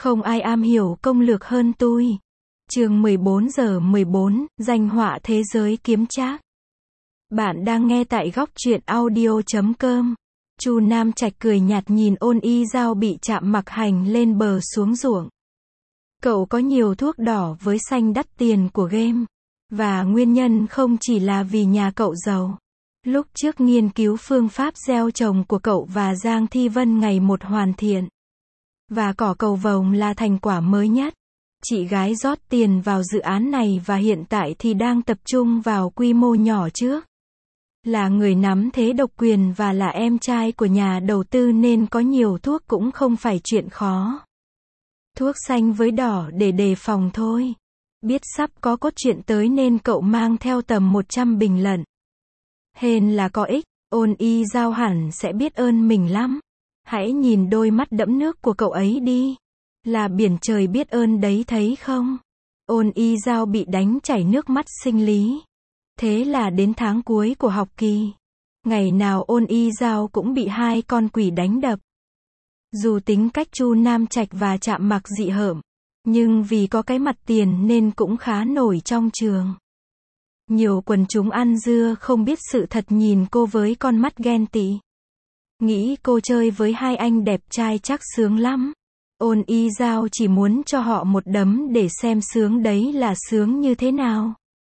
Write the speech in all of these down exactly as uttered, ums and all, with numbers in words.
Không ai am hiểu công lược hơn tôi. Chương mười bốn giờ mười bốn, danh họa thế giới kiếm trác. Bạn đang nghe tại góc truyện audio chấm com. Chu Nam Trạch cười nhạt nhìn Ôn Y Giao bị chạm mặc hành lên bờ xuống ruộng. Cậu có nhiều thuốc đỏ với xanh đắt tiền của game. Và nguyên nhân không chỉ là vì nhà cậu giàu. Lúc trước nghiên cứu phương pháp gieo trồng của cậu và Giang Thi Vân ngày một hoàn thiện. Và cỏ cầu vồng là thành quả mới nhất. Chị gái rót tiền vào dự án này và hiện tại thì đang tập trung vào quy mô nhỏ trước. Là người nắm thế độc quyền và là em trai của nhà đầu tư nên có nhiều thuốc cũng không phải chuyện khó. Thuốc xanh với đỏ để đề phòng thôi. Biết sắp có cốt truyện tới nên cậu mang theo tầm một trăm bình lận. Hên là có ích, Ôn Y Giao hẳn sẽ biết ơn mình lắm. Hãy nhìn đôi mắt đẫm nước của cậu ấy đi. Là biển trời biết ơn đấy thấy không? Ôn Y Giao bị đánh chảy nước mắt sinh lý. Thế là đến tháng cuối của học kỳ. Ngày nào Ôn Y Giao cũng bị hai con quỷ đánh đập. Dù tính cách Chu Nam Trạch và Trạm Mặc dị hợm, nhưng vì có cái mặt tiền nên cũng khá nổi trong trường. Nhiều quần chúng ăn dưa không biết sự thật nhìn cô với con mắt ghen tị. Nghĩ cô chơi với hai anh đẹp trai chắc sướng lắm. Ôn Y Giao chỉ muốn cho họ một đấm để xem sướng đấy là sướng như thế nào.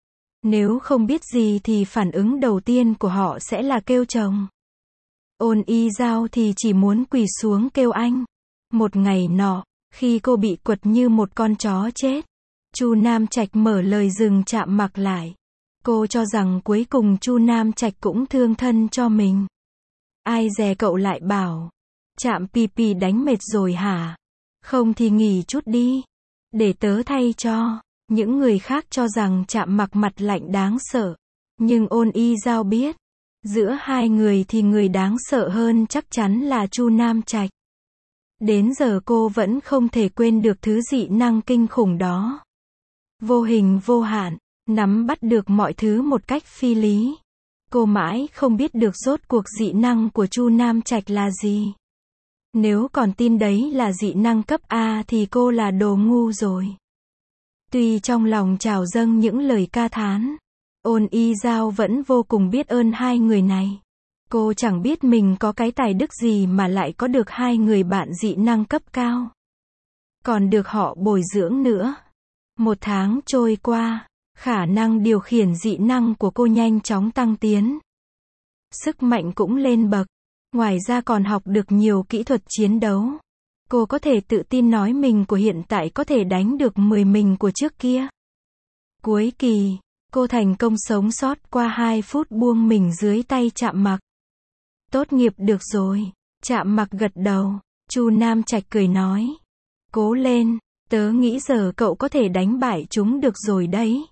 Nếu không biết gì thì phản ứng đầu tiên của họ sẽ là kêu chồng. Ôn Y Giao thì chỉ muốn quỳ xuống kêu anh. Một ngày nọ, khi cô bị quật như một con chó chết, Chu Nam Trạch mở lời dừng Trạm Mặc lại. Cô cho rằng cuối cùng Chu Nam Trạch cũng thương thân cho mình. Ai dè cậu lại bảo, Trạm Pì Pì đánh mệt rồi hả? Không thì nghỉ chút đi. Để tớ thay cho. Những người khác cho rằng Trạm Mặc mặt lạnh đáng sợ. Nhưng Ôn Y Giao biết, giữa hai người thì người đáng sợ hơn chắc chắn là Chu Nam Trạch. Đến giờ cô vẫn không thể quên được thứ dị năng kinh khủng đó. Vô hình vô hạn, nắm bắt được mọi thứ một cách phi lý. Cô mãi không biết được rốt cuộc dị năng của Chu Nam Trạch là gì. Nếu còn tin đấy là dị năng cấp A thì cô là đồ ngu rồi. Tuy trong lòng trào dâng những lời ca thán, Ôn Y Giao vẫn vô cùng biết ơn hai người này. Cô chẳng biết mình có cái tài đức gì mà lại có được hai người bạn dị năng cấp cao. Còn được họ bồi dưỡng nữa. Một tháng trôi qua, khả năng điều khiển dị năng của cô nhanh chóng tăng tiến. Sức mạnh cũng lên bậc. Ngoài ra còn học được nhiều kỹ thuật chiến đấu. Cô có thể tự tin nói mình của hiện tại có thể đánh được mười mình của trước kia. Cuối kỳ, cô thành công sống sót qua hai phút buông mình dưới tay Trạm Mặc. Tốt nghiệp được rồi. Trạm Mặc gật đầu. Chu Nam Trạch cười nói. Cố lên, tớ nghĩ giờ cậu có thể đánh bại chúng được rồi đấy.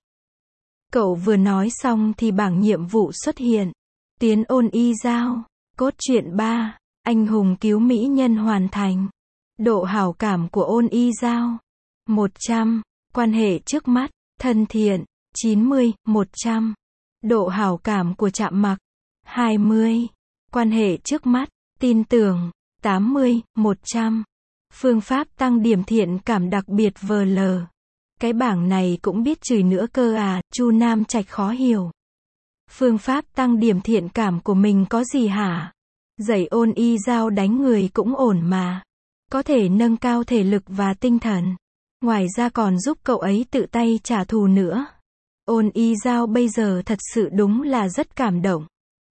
Cậu vừa nói xong thì bảng nhiệm vụ xuất hiện. Tiến Ôn Y Giao. Cốt truyện ba. Anh hùng cứu mỹ nhân hoàn thành. Độ hảo cảm của Ôn Y Giao. một trăm. Quan hệ trước mắt. Thân thiện. chín mươi. một trăm. Độ hảo cảm của Trạm Mặc. hai mươi. Quan hệ trước mắt. Tin tưởng. tám mươi. một trăm. Phương pháp tăng điểm thiện cảm đặc biệt vờ lờ. Cái bảng này cũng biết chửi nữa cơ à, Chu Nam Trạch khó hiểu. Phương pháp tăng điểm thiện cảm của mình có gì hả? Dạy Ôn Y Giao đánh người cũng ổn mà. Có thể nâng cao thể lực và tinh thần. Ngoài ra còn giúp cậu ấy tự tay trả thù nữa. Ôn Y Giao bây giờ thật sự đúng là rất cảm động.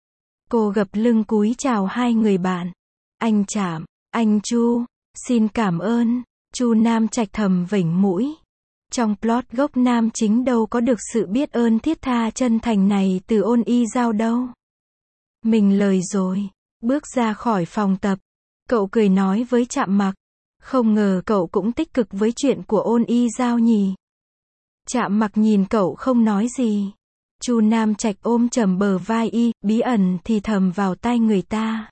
Cô gập lưng cúi chào hai người bạn. Anh Trạm, anh Chu, xin cảm ơn. Chu Nam Trạch thầm vểnh mũi. Trong plot gốc nam chính đâu có được sự biết ơn thiết tha chân thành này từ Ôn Y Giao đâu. Mình lời rồi. Bước ra khỏi phòng tập. Cậu cười nói với Trạm Mặc. Không ngờ cậu cũng tích cực với chuyện của Ôn Y Giao nhỉ. Trạm Mặc nhìn cậu không nói gì. Chu Nam Trạch ôm chầm bờ vai y, bí ẩn thì thầm vào tai người ta.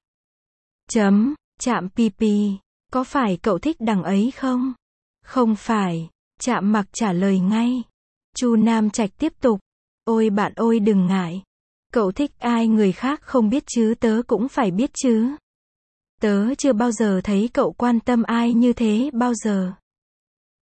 Chấm, Trạm Pì Pì, có phải cậu thích đằng ấy không? Không phải. Trạm Mặc trả lời ngay. Chu Nam Trạch tiếp tục. Ôi bạn ôi đừng ngại. Cậu thích ai người khác không biết chứ tớ cũng phải biết chứ. Tớ chưa bao giờ thấy cậu quan tâm ai như thế bao giờ.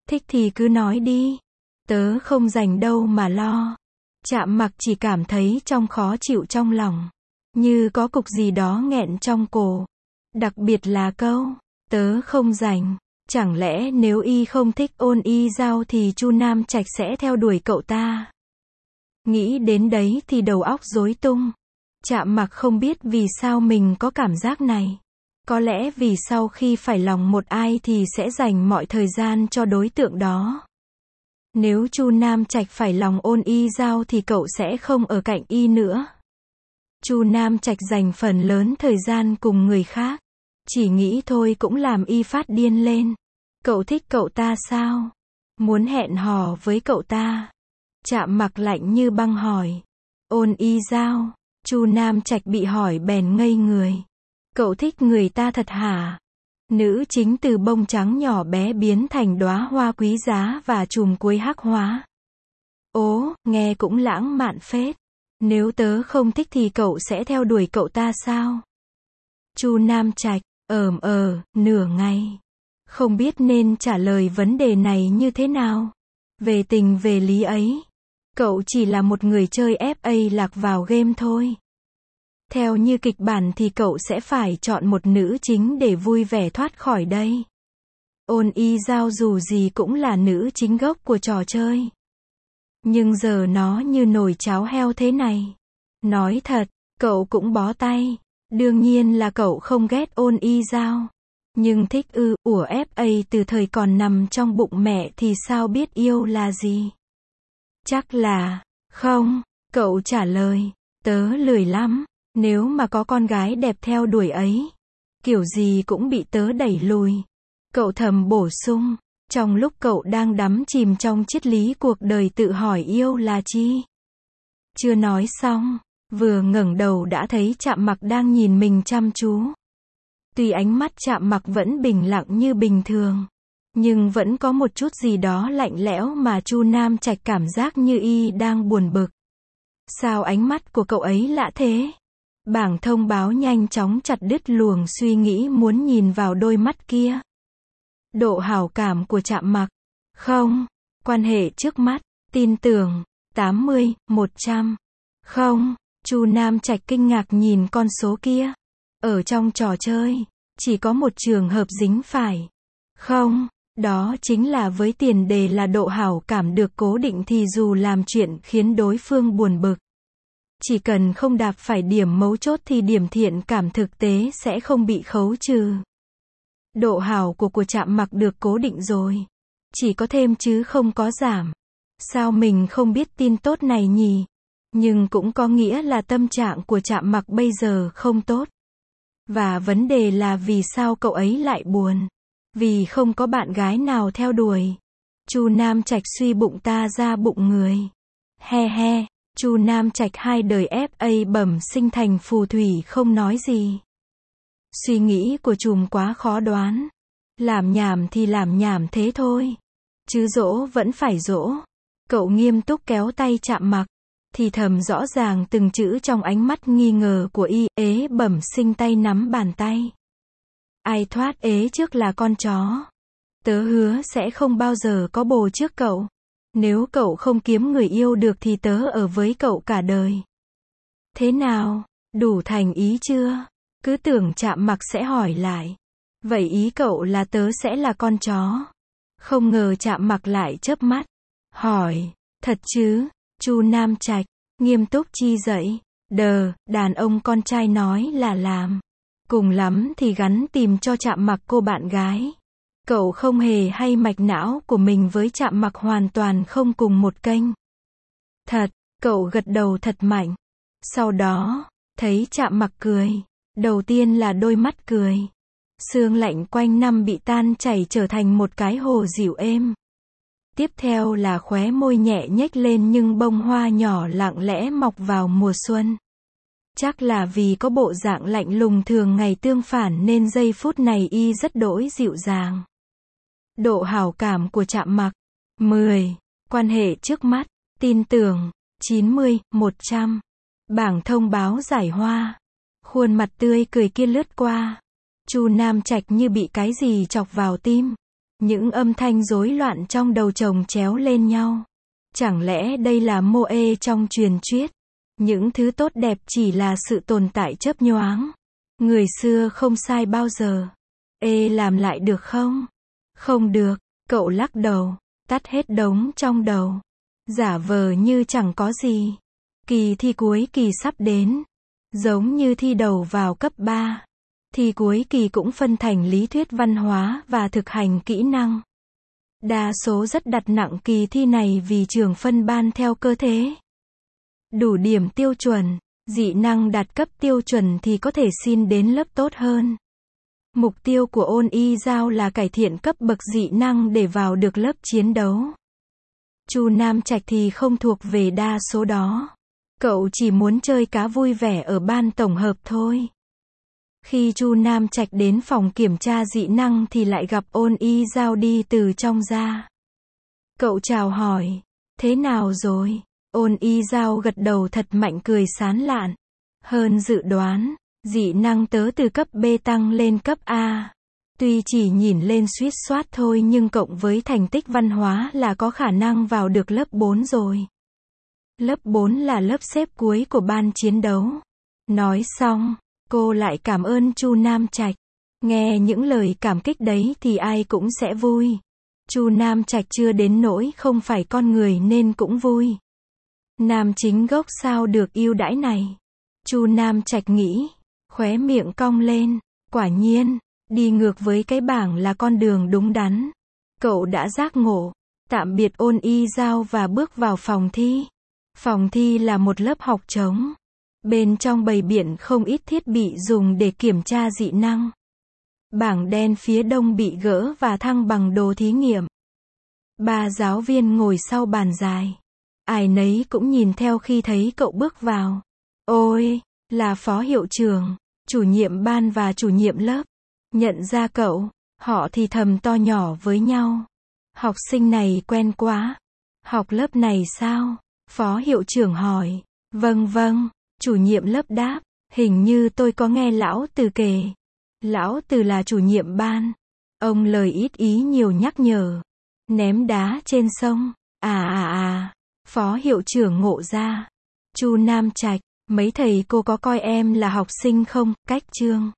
Thích thì cứ nói đi. Tớ không rảnh đâu mà lo. Trạm Mặc chỉ cảm thấy trong khó chịu trong lòng. Như có cục gì đó nghẹn trong cổ. Đặc biệt là câu, tớ không rảnh. Chẳng lẽ nếu y không thích Ôn Y Giao thì Chu Nam Trạch sẽ theo đuổi cậu ta? Nghĩ đến đấy thì đầu óc rối tung. Trạm Mặc không biết vì sao mình có cảm giác này. Có lẽ vì sau khi phải lòng một ai thì sẽ dành mọi thời gian cho đối tượng đó. Nếu Chu Nam Trạch phải lòng Ôn Y Giao thì cậu sẽ không ở cạnh y nữa. Chu Nam Trạch dành phần lớn thời gian cùng người khác. Chỉ nghĩ thôi cũng làm y phát điên lên. Cậu thích cậu ta sao? Muốn hẹn hò với cậu ta? Trạm Mặc lạnh như băng hỏi. Ôn Y Giao. Chu Nam Trạch bị hỏi bèn ngây người. Cậu thích người ta thật hả? Nữ chính từ bông trắng nhỏ bé biến thành đóa hoa quý giá và chùm cuối hắc hóa. Ố, nghe cũng lãng mạn phết. Nếu tớ không thích thì cậu sẽ theo đuổi cậu ta sao? Chu Nam Trạch, ờm ờ, nửa ngày. Không biết nên trả lời vấn đề này như thế nào. Về tình về lý ấy. Cậu chỉ là một người chơi ép a lạc vào game thôi. Theo như kịch bản thì cậu sẽ phải chọn một nữ chính để vui vẻ thoát khỏi đây. Ôn Y Giao dù gì cũng là nữ chính gốc của trò chơi. Nhưng giờ nó như nồi cháo heo thế này. Nói thật, cậu cũng bó tay. Đương nhiên là cậu không ghét Ôn Y Giao. Nhưng thích ư, ủa ép a từ thời còn nằm trong bụng mẹ thì sao biết yêu là gì? Chắc là, không, cậu trả lời, tớ lười lắm. Nếu mà có con gái đẹp theo đuổi ấy, kiểu gì cũng bị tớ đẩy lùi. Cậu thầm bổ sung, trong lúc cậu đang đắm chìm trong triết lý cuộc đời tự hỏi yêu là chi. Chưa nói xong, vừa ngẩng đầu đã thấy Trạm Mặc đang nhìn mình chăm chú. Tuy ánh mắt Trạm Mặc vẫn bình lặng như bình thường, nhưng vẫn có một chút gì đó lạnh lẽo mà Chu Nam Trạch cảm giác như y đang buồn bực. Sao ánh mắt của cậu ấy lạ thế? Bảng thông báo nhanh chóng chặt đứt luồng suy nghĩ muốn nhìn vào đôi mắt kia. Độ hảo cảm của Trạm Mặc. Không. Quan hệ trước mắt. Tin tưởng. tám mươi, một trăm. Không. Chu Nam Trạch kinh ngạc nhìn con số kia. Ở trong trò chơi, chỉ có một trường hợp dính phải. Không. Đó chính là với tiền đề là độ hảo cảm được cố định thì dù làm chuyện khiến đối phương buồn bực. Chỉ cần không đạp phải điểm mấu chốt thì điểm thiện cảm thực tế sẽ không bị khấu trừ. Độ hảo của của Trạm Mặc được cố định rồi. Chỉ có thêm chứ không có giảm. Sao mình không biết tin tốt này nhỉ? Nhưng cũng có nghĩa là tâm trạng của Trạm Mặc bây giờ không tốt. Và vấn đề là vì sao cậu ấy lại buồn? Vì không có bạn gái nào theo đuổi. Chu Nam Trạch suy bụng ta ra bụng người. He he. Chu Nam Trạch hai đời ép a bẩm sinh thành phù thủy không nói gì. Suy nghĩ của trùm quá khó đoán. Làm nhảm thì làm nhảm thế thôi. Chứ dỗ vẫn phải dỗ. Cậu nghiêm túc kéo tay Trạm Mặc. Thì thầm rõ ràng từng chữ trong ánh mắt nghi ngờ của y. Ế bẩm sinh tay nắm bàn tay. Ai thoát ế trước là con chó. Tớ hứa sẽ không bao giờ có bồ trước cậu. Nếu cậu không kiếm người yêu được thì tớ ở với cậu cả đời. Thế nào? Đủ thành ý chưa? Cứ tưởng Trạm Mặc sẽ hỏi lại. Vậy ý cậu là tớ sẽ là con chó? Không ngờ Trạm Mặc lại chớp mắt. Hỏi. Thật chứ? Chu Nam Trạch. Nghiêm túc chi dậy. Đờ, đàn ông con trai nói là làm. Cùng lắm thì gắn tìm cho Trạm Mặc cô bạn gái. Cậu không hề hay mạch não của mình với Trạm Mặc hoàn toàn không cùng một kênh. Thật, cậu gật đầu thật mạnh. Sau đó, thấy Trạm Mặc cười. Đầu tiên là đôi mắt cười. Sương lạnh quanh năm bị tan chảy trở thành một cái hồ dịu êm. Tiếp theo là khóe môi nhẹ nhếch lên nhưng bông hoa nhỏ lặng lẽ mọc vào mùa xuân. Chắc là vì có bộ dạng lạnh lùng thường ngày tương phản nên giây phút này y rất đỗi dịu dàng. Độ hảo cảm của Trạm Mặc. mười. Quan hệ trước mắt. Tin tưởng. chín mươi, một trăm. Bảng thông báo giải hoa. Khuôn mặt tươi cười kia lướt qua. Chu Nam Trạch như bị cái gì chọc vào tim. Những âm thanh rối loạn trong đầu chồng chéo lên nhau. Chẳng lẽ đây là mô ê trong truyền thuyết? Những thứ tốt đẹp chỉ là sự tồn tại chớp nhoáng. Người xưa không sai bao giờ. Ê làm lại được không? Không được, cậu lắc đầu, tắt hết đống trong đầu. Giả vờ như chẳng có gì. Kỳ thi cuối kỳ sắp đến. Giống như thi đầu vào cấp ba. Thi cuối kỳ cũng phân thành lý thuyết văn hóa và thực hành kỹ năng. Đa số rất đặt nặng kỳ thi này vì trường phân ban theo cơ thế. Đủ điểm tiêu chuẩn, dị năng đạt cấp tiêu chuẩn thì có thể xin đến lớp tốt hơn. Mục tiêu của ôn y giao là cải thiện cấp bậc dị năng để vào được lớp chiến đấu. Chu Nam Trạch thì không thuộc về đa số đó. Cậu chỉ muốn chơi cá vui vẻ ở ban tổng hợp thôi. Khi Chu Nam Trạch đến phòng kiểm tra dị năng thì lại gặp ôn y giao đi từ trong ra. Cậu chào hỏi, thế nào rồi? Ôn y giao gật đầu thật mạnh cười sán lạn. Hơn dự đoán, dị năng tớ từ cấp B tăng lên cấp A. Tuy chỉ nhìn lên suýt soát thôi nhưng cộng với thành tích văn hóa là có khả năng vào được lớp bốn rồi. Lớp bốn là lớp xếp cuối của ban chiến đấu. Nói xong, cô lại cảm ơn Chu Nam Trạch. Nghe những lời cảm kích đấy thì ai cũng sẽ vui. Chu Nam Trạch chưa đến nỗi không phải con người nên cũng vui. Nam chính gốc sao được ưu đãi này? Chu Nam Trạch nghĩ, khóe miệng cong lên. Quả nhiên, đi ngược với cái bảng là con đường đúng đắn. Cậu đã giác ngộ. Tạm biệt ôn y giao và bước vào phòng thi. Phòng thi là một lớp học trống. Bên trong bày biện không ít thiết bị dùng để kiểm tra dị năng. Bảng đen phía đông bị gỡ và thăng bằng đồ thí nghiệm. Ba giáo viên ngồi sau bàn dài. Ai nấy cũng nhìn theo khi thấy cậu bước vào. Ôi, là phó hiệu trưởng, chủ nhiệm ban và chủ nhiệm lớp. Nhận ra cậu, họ thì thầm to nhỏ với nhau. Học sinh này quen quá. Học lớp này sao? Phó hiệu trưởng hỏi. Vâng vâng, chủ nhiệm lớp đáp. Hình như tôi có nghe lão Từ kể. Lão Từ là chủ nhiệm ban. Ông lời ít ý nhiều nhắc nhở. Ném đá trên sông. À à à. Phó hiệu trưởng ngộ ra. Chu Nam Trạch, mấy thầy cô có coi em là học sinh không? Cách chương.